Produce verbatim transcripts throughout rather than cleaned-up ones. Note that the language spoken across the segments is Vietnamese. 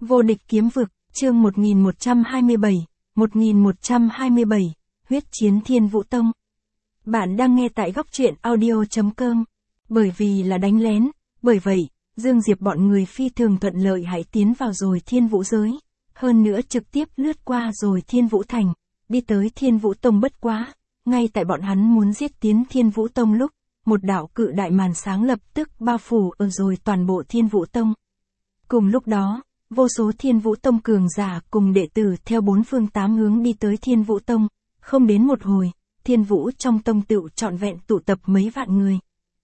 Vô địch kiếm vực, chương một nghìn một trăm hai mươi bảy, một nghìn một trăm hai mươi bảy, huyết chiến Thiên Vũ Tông. Bạn đang nghe tại góc truyện audio chấm com. Bởi vì là đánh lén, bởi vậy, Dương Diệp bọn người phi thường thuận lợi hãy tiến vào rồi Thiên Vũ giới. Hơn nữa trực tiếp lướt qua rồi Thiên Vũ Thành, đi tới Thiên Vũ Tông bất quá. Ngay tại bọn hắn muốn giết tiến Thiên Vũ Tông lúc, một đạo cự đại màn sáng lập tức bao phủ ở rồi toàn bộ Thiên Vũ Tông. Cùng lúc đó, vô số Thiên Vũ Tông cường giả cùng đệ tử theo bốn phương tám hướng đi tới Thiên Vũ Tông. Không đến một hồi, Thiên Vũ trong tông tựu trọn vẹn tụ tập mấy vạn người.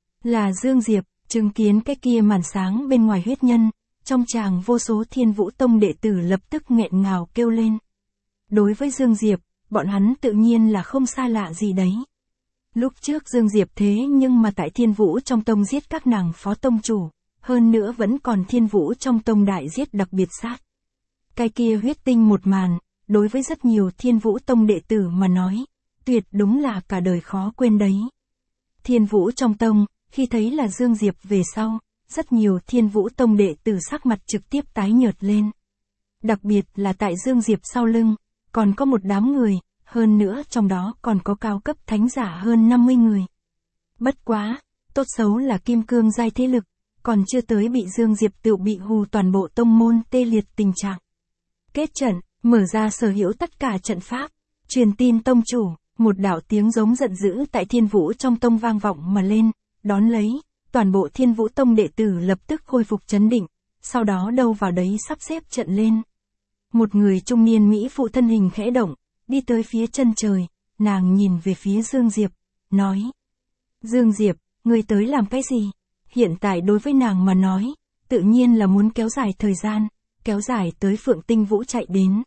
Là Dương Diệp, chứng kiến cái kia màn sáng bên ngoài huyết nhân, trong tràng vô số Thiên Vũ Tông đệ tử lập tức nghẹn ngào kêu lên. Đối với Dương Diệp, bọn hắn tự nhiên là không xa lạ gì đấy. Lúc trước Dương Diệp thế nhưng mà tại Thiên Vũ trong tông giết các nàng phó tông chủ, hơn nữa vẫn còn Thiên Vũ trong tông đại giết đặc biệt sát. Cái kia huyết tinh một màn, đối với rất nhiều Thiên Vũ tông đệ tử mà nói, tuyệt đúng là cả đời khó quên đấy. Thiên Vũ trong tông, khi thấy là Dương Diệp về sau, rất nhiều Thiên Vũ tông đệ tử sắc mặt trực tiếp tái nhợt lên. Đặc biệt là tại Dương Diệp sau lưng, còn có một đám người, hơn nữa trong đó còn có cao cấp thánh giả hơn năm mươi người. Bất quá, tốt xấu là kim cương giai thế lực, còn chưa tới bị Dương Diệp tự bị hù toàn bộ tông môn tê liệt tình trạng. Kết trận, mở ra sở hữu tất cả trận pháp, truyền tin tông chủ, một đạo tiếng giống giận dữ tại Thiên Vũ trong tông vang vọng mà lên, đón lấy, toàn bộ Thiên Vũ tông đệ tử lập tức khôi phục trấn định, sau đó đâu vào đấy sắp xếp trận lên. Một người trung niên mỹ phụ thân hình khẽ động, đi tới phía chân trời, nàng nhìn về phía Dương Diệp, nói. Dương Diệp, ngươi tới làm cái gì? Hiện tại đối với nàng mà nói, tự nhiên là muốn kéo dài thời gian, kéo dài tới Phượng Tinh Vũ chạy đến.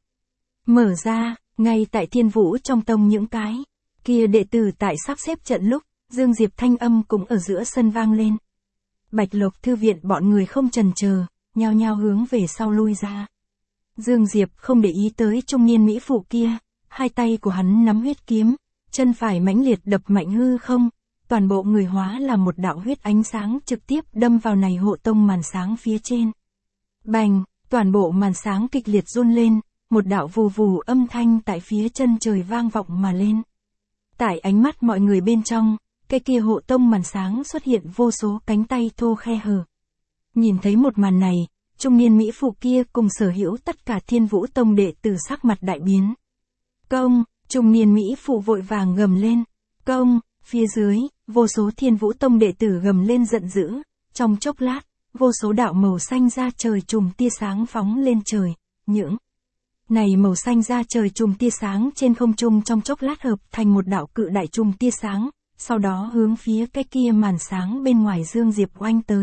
Mở ra, ngay tại Thiên Vũ trong tông những cái kia đệ tử tại sắp xếp trận lúc, Dương Diệp thanh âm cũng ở giữa sân vang lên. Bạch Lộc thư viện bọn người không chần chờ, nhao nhao hướng về sau lui ra. Dương Diệp không để ý tới trung niên mỹ phụ kia, hai tay của hắn nắm huyết kiếm, chân phải mãnh liệt đập mạnh hư không, toàn bộ người hóa là một đạo huyết ánh sáng trực tiếp đâm vào này hộ tông màn sáng phía trên. Bành, toàn bộ màn sáng kịch liệt run lên, một đạo vù vù âm thanh tại phía chân trời vang vọng mà lên. Tại ánh mắt mọi người bên trong, cái kia hộ tông màn sáng xuất hiện vô số cánh tay thô khe hở. Nhìn thấy một màn này, trung niên mỹ phụ kia cùng sở hữu tất cả Thiên Vũ tông đệ tử sắc mặt đại biến. Công, trung niên mỹ phụ vội vàng gầm lên. Công, phía dưới, vô số Thiên Vũ tông đệ tử gầm lên giận dữ. Trong chốc lát, vô số đạo màu xanh ra trời trùm tia sáng phóng lên trời. Những này màu xanh ra trời trùm tia sáng trên không trung trong chốc lát hợp thành một đạo cự đại trùm tia sáng, sau đó hướng phía cái kia màn sáng bên ngoài Dương Diệp oanh tới.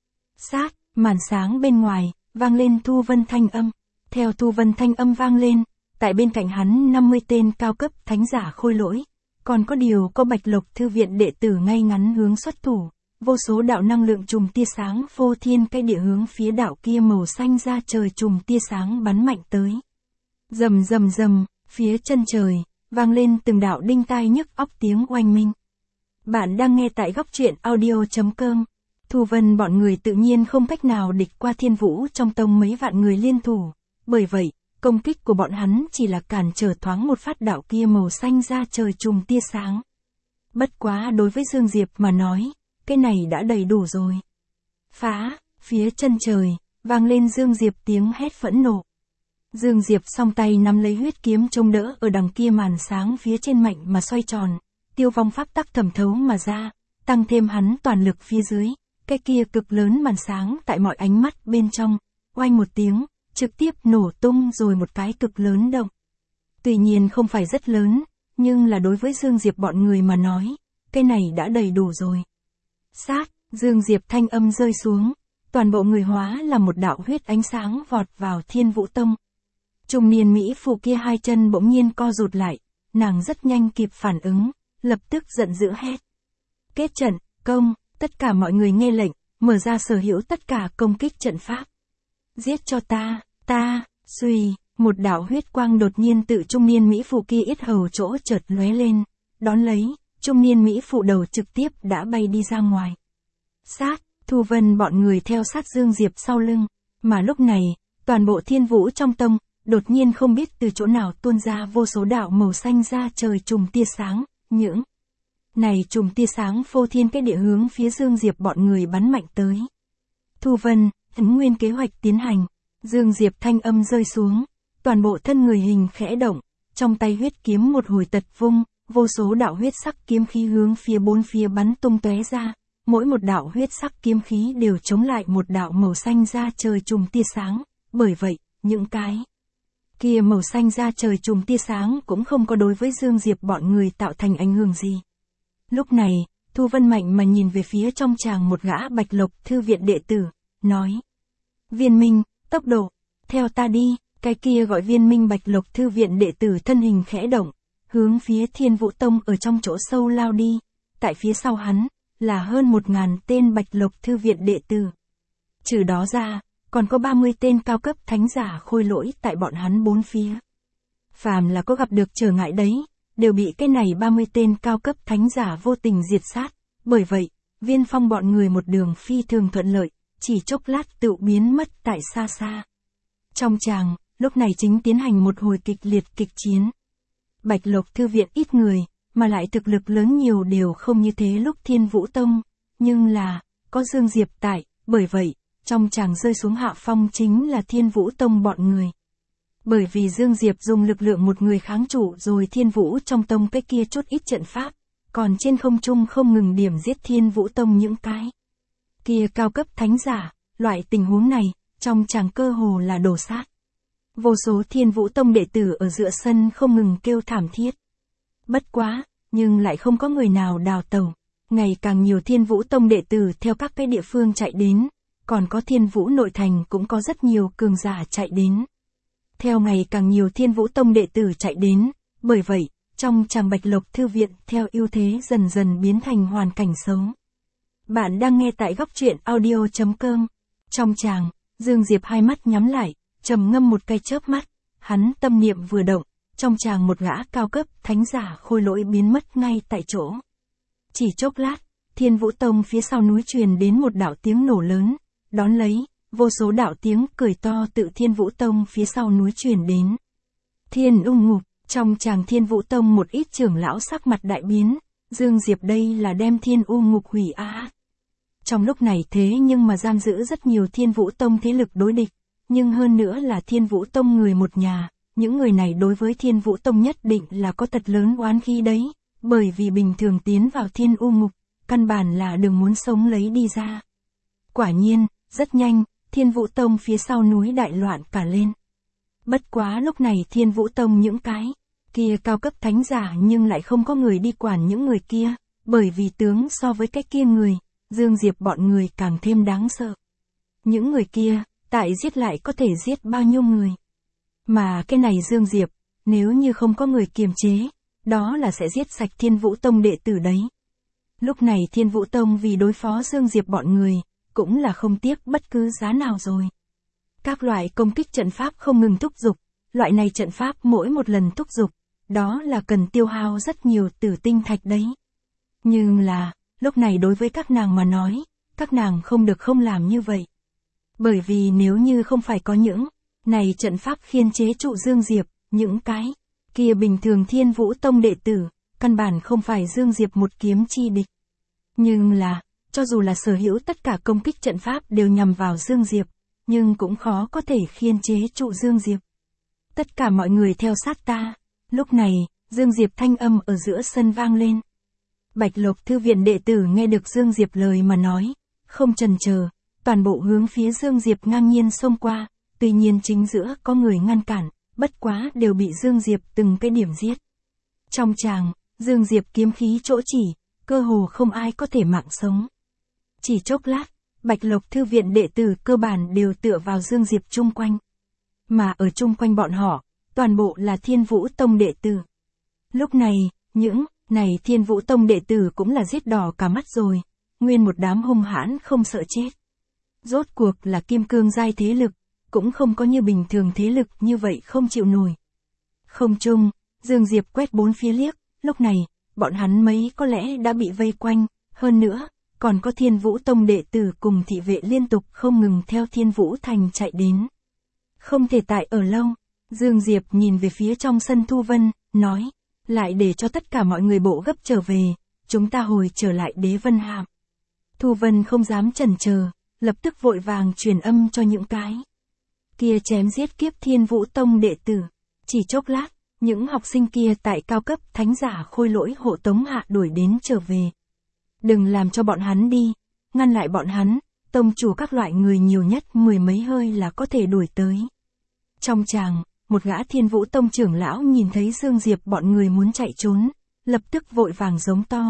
Sát, màn sáng bên ngoài, vang lên thu vân thanh âm. Theo thu vân thanh âm vang lên, tại bên cạnh hắn năm mươi tên cao cấp thánh giả khôi lỗi, còn có điều có Bạch Lộc thư viện đệ tử ngay ngắn hướng xuất thủ, vô số đạo năng lượng trùm tia sáng phô thiên cái địa hướng phía đạo kia màu xanh ra trời trùm tia sáng bắn mạnh tới. Rầm rầm rầm, phía chân trời, vang lên từng đạo đinh tai nhức óc tiếng oanh minh. Bạn đang nghe tại góc truyện audio chấm com. Thu Vân bọn người tự nhiên không cách nào địch qua Thiên Vũ trong tông mấy vạn người liên thủ, bởi vậy, công kích của bọn hắn chỉ là cản trở thoáng một phát đạo kia màu xanh ra trời trùm tia sáng. Bất quá đối với Dương Diệp mà nói, cái này đã đầy đủ rồi. Phá, phía chân trời, vang lên Dương Diệp tiếng hét phẫn nộ. Dương Diệp song tay nắm lấy huyết kiếm trông đỡ ở đằng kia màn sáng phía trên mạnh mà xoay tròn, tiêu vong pháp tắc thẩm thấu mà ra, tăng thêm hắn toàn lực phía dưới, cái kia cực lớn màn sáng tại mọi ánh mắt bên trong, oanh một tiếng, trực tiếp nổ tung rồi một cái cực lớn động. Tuy nhiên không phải rất lớn, nhưng là đối với Dương Diệp bọn người mà nói, cái này đã đầy đủ rồi. Sát, Dương Diệp thanh âm rơi xuống, toàn bộ người hóa là một đạo huyết ánh sáng vọt vào Thiên Vũ tông. Trung niên mỹ phụ kia hai chân bỗng nhiên co rụt lại, nàng rất nhanh kịp phản ứng, lập tức giận dữ hét. Kết trận, công, tất cả mọi người nghe lệnh, mở ra sở hữu tất cả công kích trận pháp. Giết cho ta, ta, suy, một đạo huyết quang đột nhiên tự trung niên mỹ phụ kia yết hầu chỗ chợt lóe lên, đón lấy, trung niên mỹ phụ đầu trực tiếp đã bay đi ra ngoài. Sát, Thu Vân bọn người theo sát Dương Diệp sau lưng, mà lúc này, toàn bộ thiên vũ trong tông, đột nhiên không biết từ chỗ nào tuôn ra vô số đạo màu xanh ra trời trùm tia sáng, những này trùm tia sáng phô thiên cái địa hướng phía Dương Diệp bọn người bắn mạnh tới. Thu Vân, ấn nguyên kế hoạch tiến hành, Dương Diệp thanh âm rơi xuống, toàn bộ thân người hình khẽ động, trong tay huyết kiếm một hồi tật vung, vô số đạo huyết sắc kiếm khí hướng phía bốn phía bắn tung tóe ra, mỗi một đạo huyết sắc kiếm khí đều chống lại một đạo màu xanh ra trời trùm tia sáng, bởi vậy, những cái kia màu xanh ra trời trùm tia sáng cũng không có đối với Dương Diệp bọn người tạo thành ảnh hưởng gì. Lúc này, Thu Vân mạnh mà nhìn về phía trong tràng một gã Bạch Lộc thư viện đệ tử, nói: Viên Minh, tốc độ, theo ta đi. Cái kia gọi Viên Minh Bạch Lộc thư viện đệ tử thân hình khẽ động, hướng phía Thiên Vũ Tông ở trong chỗ sâu lao đi, tại phía sau hắn, là hơn một ngàn tên Bạch Lộc thư viện đệ tử. Trừ đó ra, còn có ba mươi tên cao cấp thánh giả khôi lỗi tại bọn hắn bốn phía. Phàm là có gặp được trở ngại đấy, đều bị cái này ba mươi tên cao cấp thánh giả vô tình diệt sát, bởi vậy, Viên Phong bọn người một đường phi thường thuận lợi, chỉ chốc lát tự biến mất tại xa xa. Trong tràng, lúc này chính tiến hành một hồi kịch liệt kịch chiến. Bạch Lộc thư viện ít người, mà lại thực lực lớn nhiều đều không như thế lúc Thiên Vũ Tông, nhưng là, có Dương Diệp tại, bởi vậy, trong tràng rơi xuống hạ phong chính là Thiên Vũ Tông bọn người. Bởi vì Dương Diệp dùng lực lượng một người kháng trụ rồi Thiên Vũ trong tông cái kia chút ít trận pháp, còn trên không trung không ngừng điểm giết Thiên Vũ Tông những cái kia cao cấp thánh giả, loại tình huống này, trong tràng cơ hồ là đổ sát. Vô số Thiên Vũ Tông đệ tử ở giữa sân không ngừng kêu thảm thiết. Bất quá, nhưng lại không có người nào đào tẩu. Ngày càng nhiều Thiên Vũ Tông đệ tử theo các cái địa phương chạy đến, còn có Thiên Vũ nội thành cũng có rất nhiều cường giả chạy đến. Theo ngày càng nhiều Thiên Vũ Tông đệ tử chạy đến, bởi vậy, trong tràng Bạch Lộc thư viện theo ưu thế dần dần biến thành hoàn cảnh xấu. Bạn đang nghe tại góc truyện audio chấm com. Trong tràng, Dương Diệp hai mắt nhắm lại, trầm ngâm một cái chớp mắt, hắn tâm niệm vừa động, trong tràng một gã cao cấp thánh giả khôi lỗi biến mất ngay tại chỗ. Chỉ chốc lát, Thiên Vũ Tông phía sau núi truyền đến một đạo tiếng nổ lớn, đón lấy, vô số đạo tiếng cười to tự Thiên Vũ Tông phía sau núi truyền đến. Thiên U Ngục, trong tràng Thiên Vũ Tông một ít trưởng lão sắc mặt đại biến, Dương Diệp đây là đem Thiên U Ngục hủy á. Trong lúc này thế nhưng mà giam giữ rất nhiều Thiên Vũ Tông thế lực đối địch, nhưng hơn nữa là Thiên Vũ Tông người một nhà, những người này đối với Thiên Vũ Tông nhất định là có thật lớn oán khí đấy, bởi vì bình thường tiến vào Thiên U Ngục, căn bản là đừng muốn sống lấy đi ra. Quả nhiên, rất nhanh, Thiên Vũ Tông phía sau núi đại loạn cả lên. Bất quá lúc này Thiên Vũ Tông những cái kia cao cấp thánh giả nhưng lại không có người đi quản những người kia, bởi vì tướng so với cái kia người, Dương Diệp bọn người càng thêm đáng sợ. Những người kia, tại giết lại có thể giết bao nhiêu người. Mà cái này Dương Diệp, nếu như không có người kiềm chế, đó là sẽ giết sạch Thiên Vũ Tông đệ tử đấy. Lúc này Thiên Vũ Tông vì đối phó Dương Diệp bọn người, cũng là không tiếc bất cứ giá nào rồi. Các loại công kích trận pháp không ngừng thúc giục, loại này trận pháp mỗi một lần thúc giục, đó là cần tiêu hao rất nhiều tử tinh thạch đấy. Nhưng là, lúc này đối với các nàng mà nói, các nàng không được không làm như vậy. Bởi vì nếu như không phải có những này trận pháp khiên chế trụ Dương Diệp, những cái kia bình thường Thiên Vũ Tông đệ tử, căn bản không phải Dương Diệp một kiếm chi địch. Nhưng là, cho dù là sở hữu tất cả công kích trận pháp đều nhằm vào Dương Diệp, nhưng cũng khó có thể khiên chế trụ Dương Diệp. Tất cả mọi người theo sát ta. Lúc này, Dương Diệp thanh âm ở giữa sân vang lên. Bạch Lộc thư viện đệ tử nghe được Dương Diệp lời mà nói, không chần chờ, toàn bộ hướng phía Dương Diệp ngang nhiên xông qua, tuy nhiên chính giữa có người ngăn cản, bất quá đều bị Dương Diệp từng cái điểm giết. Trong tràng, Dương Diệp kiếm khí chỗ chỉ, cơ hồ không ai có thể mạng sống. Chỉ chốc lát, Bạch Lộc thư viện đệ tử cơ bản đều tựa vào Dương Diệp chung quanh. Mà ở chung quanh bọn họ, toàn bộ là Thiên Vũ Tông đệ tử. Lúc này, những này Thiên Vũ Tông đệ tử cũng là giết đỏ cả mắt rồi, nguyên một đám hung hãn không sợ chết. Rốt cuộc là kim cương giai thế lực, cũng không có như bình thường thế lực như vậy không chịu nổi. Không chung, Dương Diệp quét bốn phía liếc, lúc này, bọn hắn mấy có lẽ đã bị vây quanh, hơn nữa, còn có Thiên Vũ Tông đệ tử cùng thị vệ liên tục không ngừng theo Thiên Vũ Thành chạy đến. không thể tại ở lâu. Dương Diệp nhìn về phía trong sân Thu Vân, nói, lại để cho tất cả mọi người bộ gấp trở về, chúng ta hồi trở lại Đế Vân Hạm. Thu Vân không dám chần chờ, lập tức vội vàng truyền âm cho những cái kia chém giết kiếp Thiên Vũ Tông đệ tử. Chỉ chốc lát, những học sinh kia tại cao cấp thánh giả khôi lỗi hộ tống hạ đuổi đến trở về. Đừng làm cho bọn hắn đi, ngăn lại bọn hắn, tông chủ các loại người nhiều nhất mười mấy hơi là có thể đuổi tới. Trong tràng, một gã Thiên Vũ Tông trưởng lão nhìn thấy Dương Diệp bọn người muốn chạy trốn, lập tức vội vàng giống to.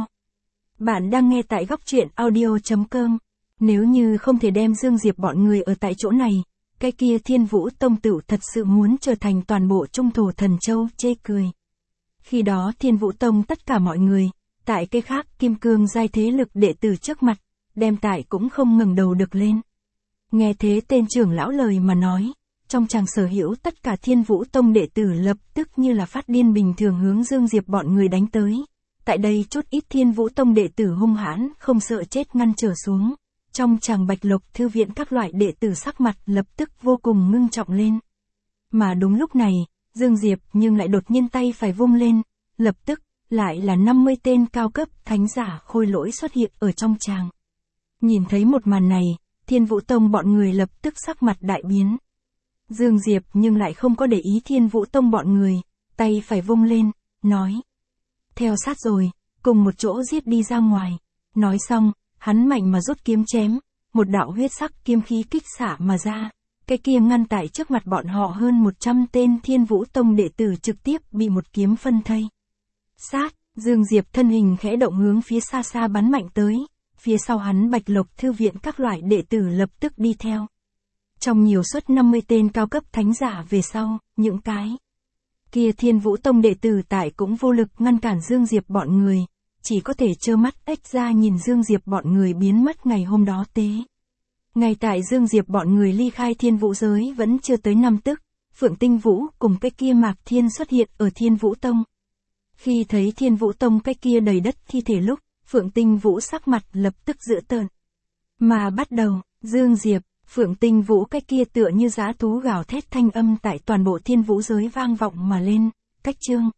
Bạn đang nghe tại góc truyện audio chấm com. Nếu như không thể đem Dương Diệp bọn người ở tại chỗ này, cái kia Thiên Vũ Tông tựu thật sự muốn trở thành toàn bộ trung thổ thần châu chê cười. Khi đó Thiên Vũ Tông tất cả mọi người, tại cái khác kim cương giai thế lực đệ tử trước mặt, đem tại cũng không ngừng đầu được lên. Nghe thế tên trưởng lão lời mà nói, trong chàng sở hữu tất cả Thiên Vũ Tông đệ tử lập tức như là phát điên bình thường hướng Dương Diệp bọn người đánh tới. Tại đây chút ít Thiên Vũ Tông đệ tử hung hãn không sợ chết ngăn trở xuống. Trong chàng Bạch Lộc thư viện các loại đệ tử sắc mặt lập tức vô cùng ngưng trọng lên. Mà đúng lúc này, Dương Diệp nhưng lại đột nhiên tay phải vung lên, lập tức, lại là năm mươi tên cao cấp thánh giả khôi lỗi xuất hiện ở trong chàng. Nhìn thấy một màn này, Thiên Vũ Tông bọn người lập tức sắc mặt đại biến. Dương Diệp nhưng lại không có để ý Thiên Vũ Tông bọn người, tay phải vung lên, nói. Theo sát rồi, cùng một chỗ giết đi ra ngoài. Nói xong, hắn mạnh mà rút kiếm chém, một đạo huyết sắc kiếm khí kích xả mà ra. Cái kia ngăn tại trước mặt bọn họ hơn một trăm tên Thiên Vũ Tông đệ tử trực tiếp bị một kiếm phân thây. Sát, Dương Diệp thân hình khẽ động hướng phía xa xa bắn mạnh tới, phía sau hắn Bạch Lộc thư viện các loại đệ tử lập tức đi theo. Trong nhiều suất năm mươi tên cao cấp thánh giả về sau, những cái kia Thiên Vũ Tông đệ tử tại cũng vô lực ngăn cản Dương Diệp bọn người, chỉ có thể trơ mắt ếch ra nhìn Dương Diệp bọn người biến mất ngày hôm đó tế. Ngay tại Dương Diệp bọn người ly khai Thiên Vũ giới vẫn chưa tới năm tức, Phượng Tinh Vũ cùng cái kia Mạc Thiên xuất hiện ở Thiên Vũ Tông. Khi thấy Thiên Vũ Tông cái kia đầy đất thi thể lúc, Phượng Tinh Vũ sắc mặt lập tức dữ tợn. Mà bắt đầu, Dương Diệp, Phượng Tinh Vũ cái kia tựa như dã thú gào thét thanh âm tại toàn bộ Thiên Vũ giới vang vọng mà lên, cách chương.